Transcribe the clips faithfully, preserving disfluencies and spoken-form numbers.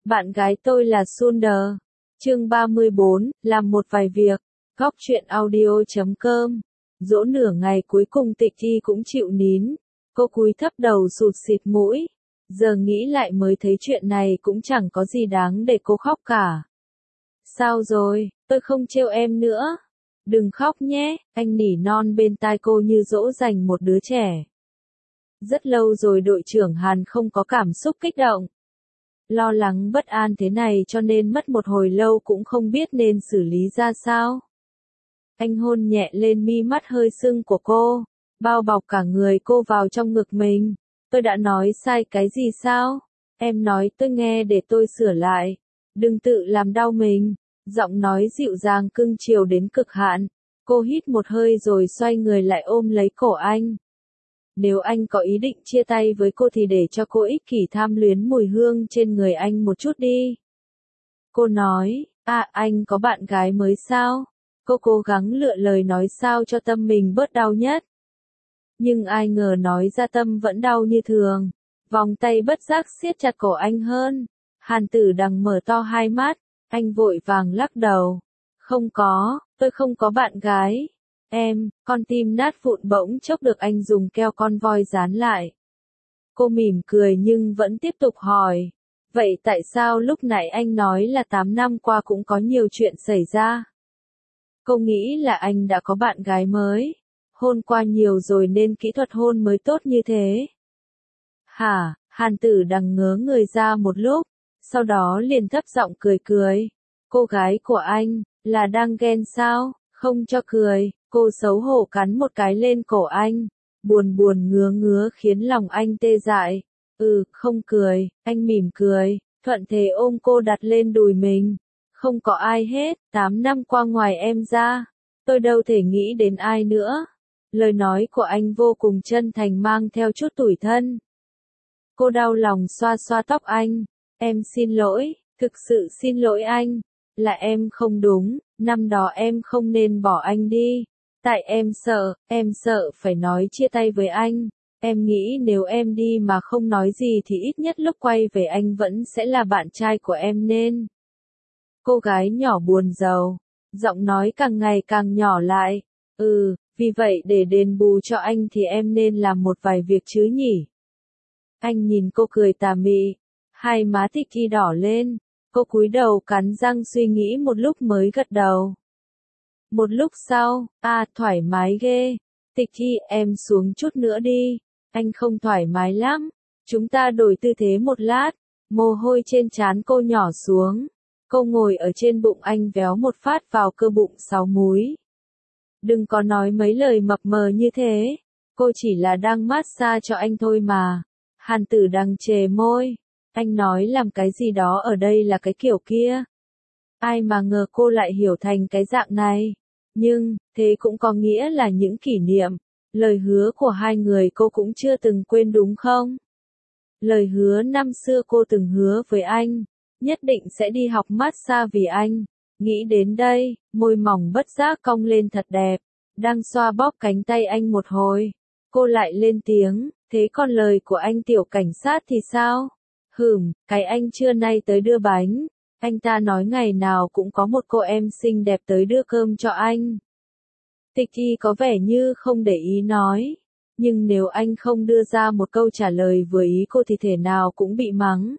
Bạn gái tôi là Sunder. Chương ba mươi bốn, làm một vài việc. Góc truyện audio chấm com. Dỗ nửa ngày cuối cùng Tịch Thi cũng chịu nín. Cô cúi thấp đầu sụt sịt mũi. Giờ nghĩ lại mới thấy chuyện này cũng chẳng có gì đáng để cô khóc cả. Sao rồi, tôi không trêu em nữa. Đừng khóc nhé, anh nỉ non bên tai cô như dỗ dành một đứa trẻ. Rất lâu rồi đội trưởng Hàn không có cảm xúc kích động. Lo lắng bất an thế này cho nên mất một hồi lâu cũng không biết nên xử lý ra sao. Anh hôn nhẹ lên mi mắt hơi sưng của cô, bao bọc cả người cô vào trong ngực mình. Tôi đã nói sai cái gì sao? Em nói tôi nghe để tôi sửa lại. Đừng tự làm đau mình. Giọng nói dịu dàng cưng chiều đến cực hạn. Cô hít một hơi rồi xoay người lại ôm lấy cổ anh. Nếu anh có ý định chia tay với cô thì để cho cô ích kỷ tham luyến mùi hương trên người anh một chút đi. Cô nói, à anh có bạn gái mới sao? Cô cố gắng lựa lời nói sao cho tâm mình bớt đau nhất. Nhưng ai ngờ nói ra tâm vẫn đau như thường. Vòng tay bất giác siết chặt cổ anh hơn. Hàn Tử Đằng mở to hai mắt, anh vội vàng lắc đầu. Không có, tôi không có bạn gái. Em, con tim nát vụn bỗng chốc được anh dùng keo con voi dán lại. Cô mỉm cười nhưng vẫn tiếp tục hỏi. Vậy tại sao lúc nãy anh nói là tám năm qua cũng có nhiều chuyện xảy ra? Cô nghĩ là anh đã có bạn gái mới. Hôn qua nhiều rồi nên kỹ thuật hôn mới tốt như thế. Hả, Hàn Tử Đằng ngớ người ra một lúc, sau đó liền thấp giọng cười cười. Cô gái của anh, là đang ghen sao? Không cho cười, cô xấu hổ cắn một cái lên cổ anh. Buồn buồn ngứa ngứa khiến lòng anh tê dại. Ừ, không cười, anh mỉm cười, thuận thế ôm cô đặt lên đùi mình. Không có ai hết, tám năm qua ngoài em ra, tôi đâu thể nghĩ đến ai nữa. Lời nói của anh vô cùng chân thành mang theo chút tủi thân. Cô đau lòng xoa xoa tóc anh. Em xin lỗi, thực sự xin lỗi anh. Là em không đúng, năm đó em không nên bỏ anh đi. Tại em sợ, em sợ phải nói chia tay với anh. Em nghĩ nếu em đi mà không nói gì thì ít nhất lúc quay về anh vẫn sẽ là bạn trai của em nên. Cô gái nhỏ buồn rầu, giọng nói càng ngày càng nhỏ lại. Ừ, vì vậy để đền bù cho anh thì em nên làm một vài việc chứ nhỉ. Anh nhìn cô cười tà mị, hai má Tịch Thi đỏ lên. Cô cúi đầu cắn răng suy nghĩ một lúc mới gật đầu. Một lúc sau, à thoải mái ghê. Tịch Thi em xuống chút nữa đi. Anh không thoải mái lắm. Chúng ta đổi tư thế một lát. Mồ hôi trên trán cô nhỏ xuống. Cô ngồi ở trên bụng anh véo một phát vào cơ bụng sáu múi. Đừng có nói mấy lời mập mờ như thế. Cô chỉ là đang massage cho anh thôi mà. Hàn Tử Đằng chề môi. Anh nói làm cái gì đó ở đây là cái kiểu kia. Ai mà ngờ cô lại hiểu thành cái dạng này. Nhưng, thế cũng có nghĩa là những kỷ niệm, lời hứa của hai người cô cũng chưa từng quên đúng không? Lời hứa năm xưa cô từng hứa với anh, nhất định sẽ đi học massage vì anh. Nghĩ đến đây, môi mỏng bất giác cong lên thật đẹp, đang xoa bóp cánh tay anh một hồi. Cô lại lên tiếng, thế còn lời của anh tiểu cảnh sát thì sao? Hửm, cái anh trưa nay tới đưa bánh. Anh ta nói ngày nào cũng có một cô em xinh đẹp tới đưa cơm cho anh. Tịch Thi có vẻ như không để ý nói. Nhưng nếu anh không đưa ra một câu trả lời vừa ý cô thì thể nào cũng bị mắng.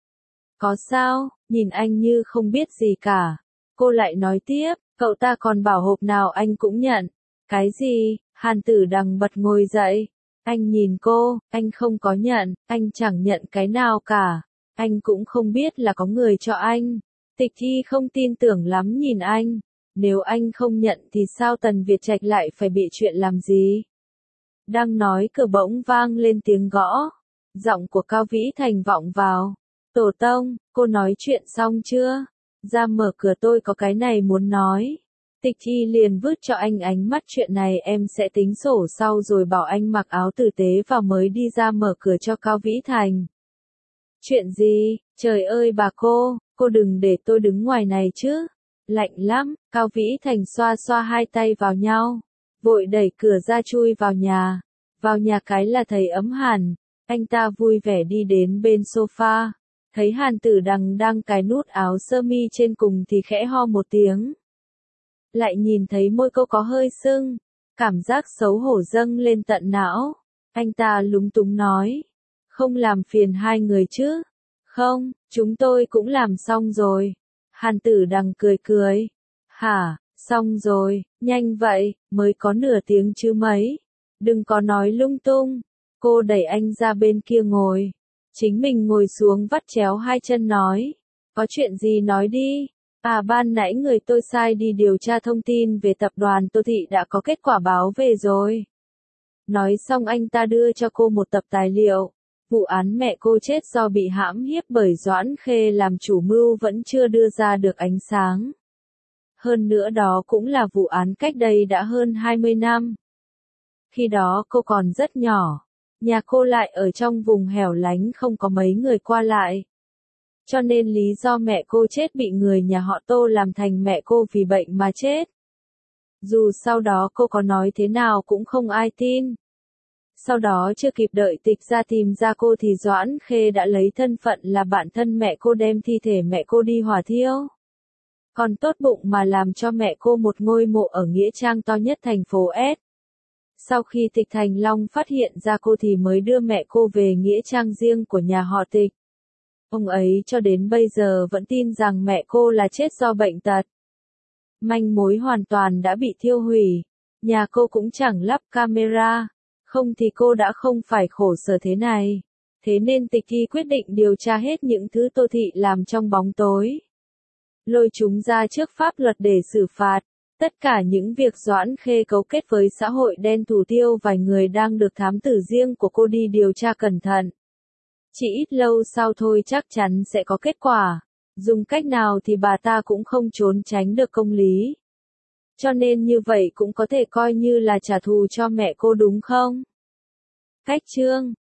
Có sao, nhìn anh như không biết gì cả. Cô lại nói tiếp, cậu ta còn bảo hộp nào anh cũng nhận. Cái gì? Hàn Tử Đằng bật ngồi dậy. Anh nhìn cô, anh không có nhận, anh chẳng nhận cái nào cả. Anh cũng không biết là có người cho anh. Tịch Thi không tin tưởng lắm nhìn anh. Nếu anh không nhận thì sao Tần Việt Trạch lại phải bị chuyện làm gì? Đang nói cửa bỗng vang lên tiếng gõ. Giọng của Cao Vĩ Thành vọng vào. Tổ tông, cô nói chuyện xong chưa? Ra mở cửa tôi có cái này muốn nói. Tịch Thi liền vứt cho anh ánh mắt chuyện này em sẽ tính sổ sau rồi bảo anh mặc áo tử tế và mới đi ra mở cửa cho Cao Vĩ Thành. Chuyện gì? Trời ơi bà cô, cô đừng để tôi đứng ngoài này chứ. Lạnh lắm, Cao Vĩ Thành xoa xoa hai tay vào nhau. Vội đẩy cửa ra chui vào nhà. Vào nhà cái là thấy ấm hẳn. Anh ta vui vẻ đi đến bên sofa. Thấy Hàn Tử Đằng đang cài nút áo sơ mi trên cùng thì khẽ ho một tiếng. Lại nhìn thấy môi cô có hơi sưng, cảm giác xấu hổ dâng lên tận não. Anh ta lúng túng nói, không làm phiền hai người chứ? Không, chúng tôi cũng làm xong rồi. Hàn Tử Đằng cười cười. Hả, xong rồi, nhanh vậy, mới có nửa tiếng chứ mấy. Đừng có nói lung tung. Cô đẩy anh ra bên kia ngồi. Chính mình ngồi xuống vắt chéo hai chân nói. Có chuyện gì nói đi. À ban nãy người tôi sai đi điều tra thông tin về tập đoàn Tô Thị đã có kết quả báo về rồi. Nói xong anh ta đưa cho cô một tập tài liệu. Vụ án mẹ cô chết do bị hãm hiếp bởi Doãn Khê làm chủ mưu vẫn chưa đưa ra được ánh sáng. Hơn nữa đó cũng là vụ án cách đây đã hơn hai mươi năm. Khi đó cô còn rất nhỏ. Nhà cô lại ở trong vùng hẻo lánh không có mấy người qua lại. Cho nên lý do mẹ cô chết bị người nhà họ Tô làm thành mẹ cô vì bệnh mà chết. Dù sau đó cô có nói thế nào cũng không ai tin. Sau đó chưa kịp đợi tịch ra tìm ra cô thì Doãn Khê đã lấy thân phận là bạn thân mẹ cô đem thi thể mẹ cô đi hỏa thiêu. Còn tốt bụng mà làm cho mẹ cô một ngôi mộ ở nghĩa trang to nhất thành phố S. Sau khi Tịch Thành Long phát hiện ra cô thì mới đưa mẹ cô về nghĩa trang riêng của nhà họ Tịch. Ông ấy cho đến bây giờ vẫn tin rằng mẹ cô là chết do bệnh tật. Manh mối hoàn toàn đã bị thiêu hủy. Nhà cô cũng chẳng lắp camera. Không thì cô đã không phải khổ sở thế này. Thế nên Tịch Thi quyết định điều tra hết những thứ Tô Thị làm trong bóng tối. Lôi chúng ra trước pháp luật để xử phạt. Tất cả những việc Doãn Khê cấu kết với xã hội đen thủ tiêu vài người đang được thám tử riêng của cô đi điều tra cẩn thận. Chỉ ít lâu sau thôi chắc chắn sẽ có kết quả. Dùng cách nào thì bà ta cũng không trốn tránh được công lý. Cho nên như vậy cũng có thể coi như là trả thù cho mẹ cô đúng không? Cách chương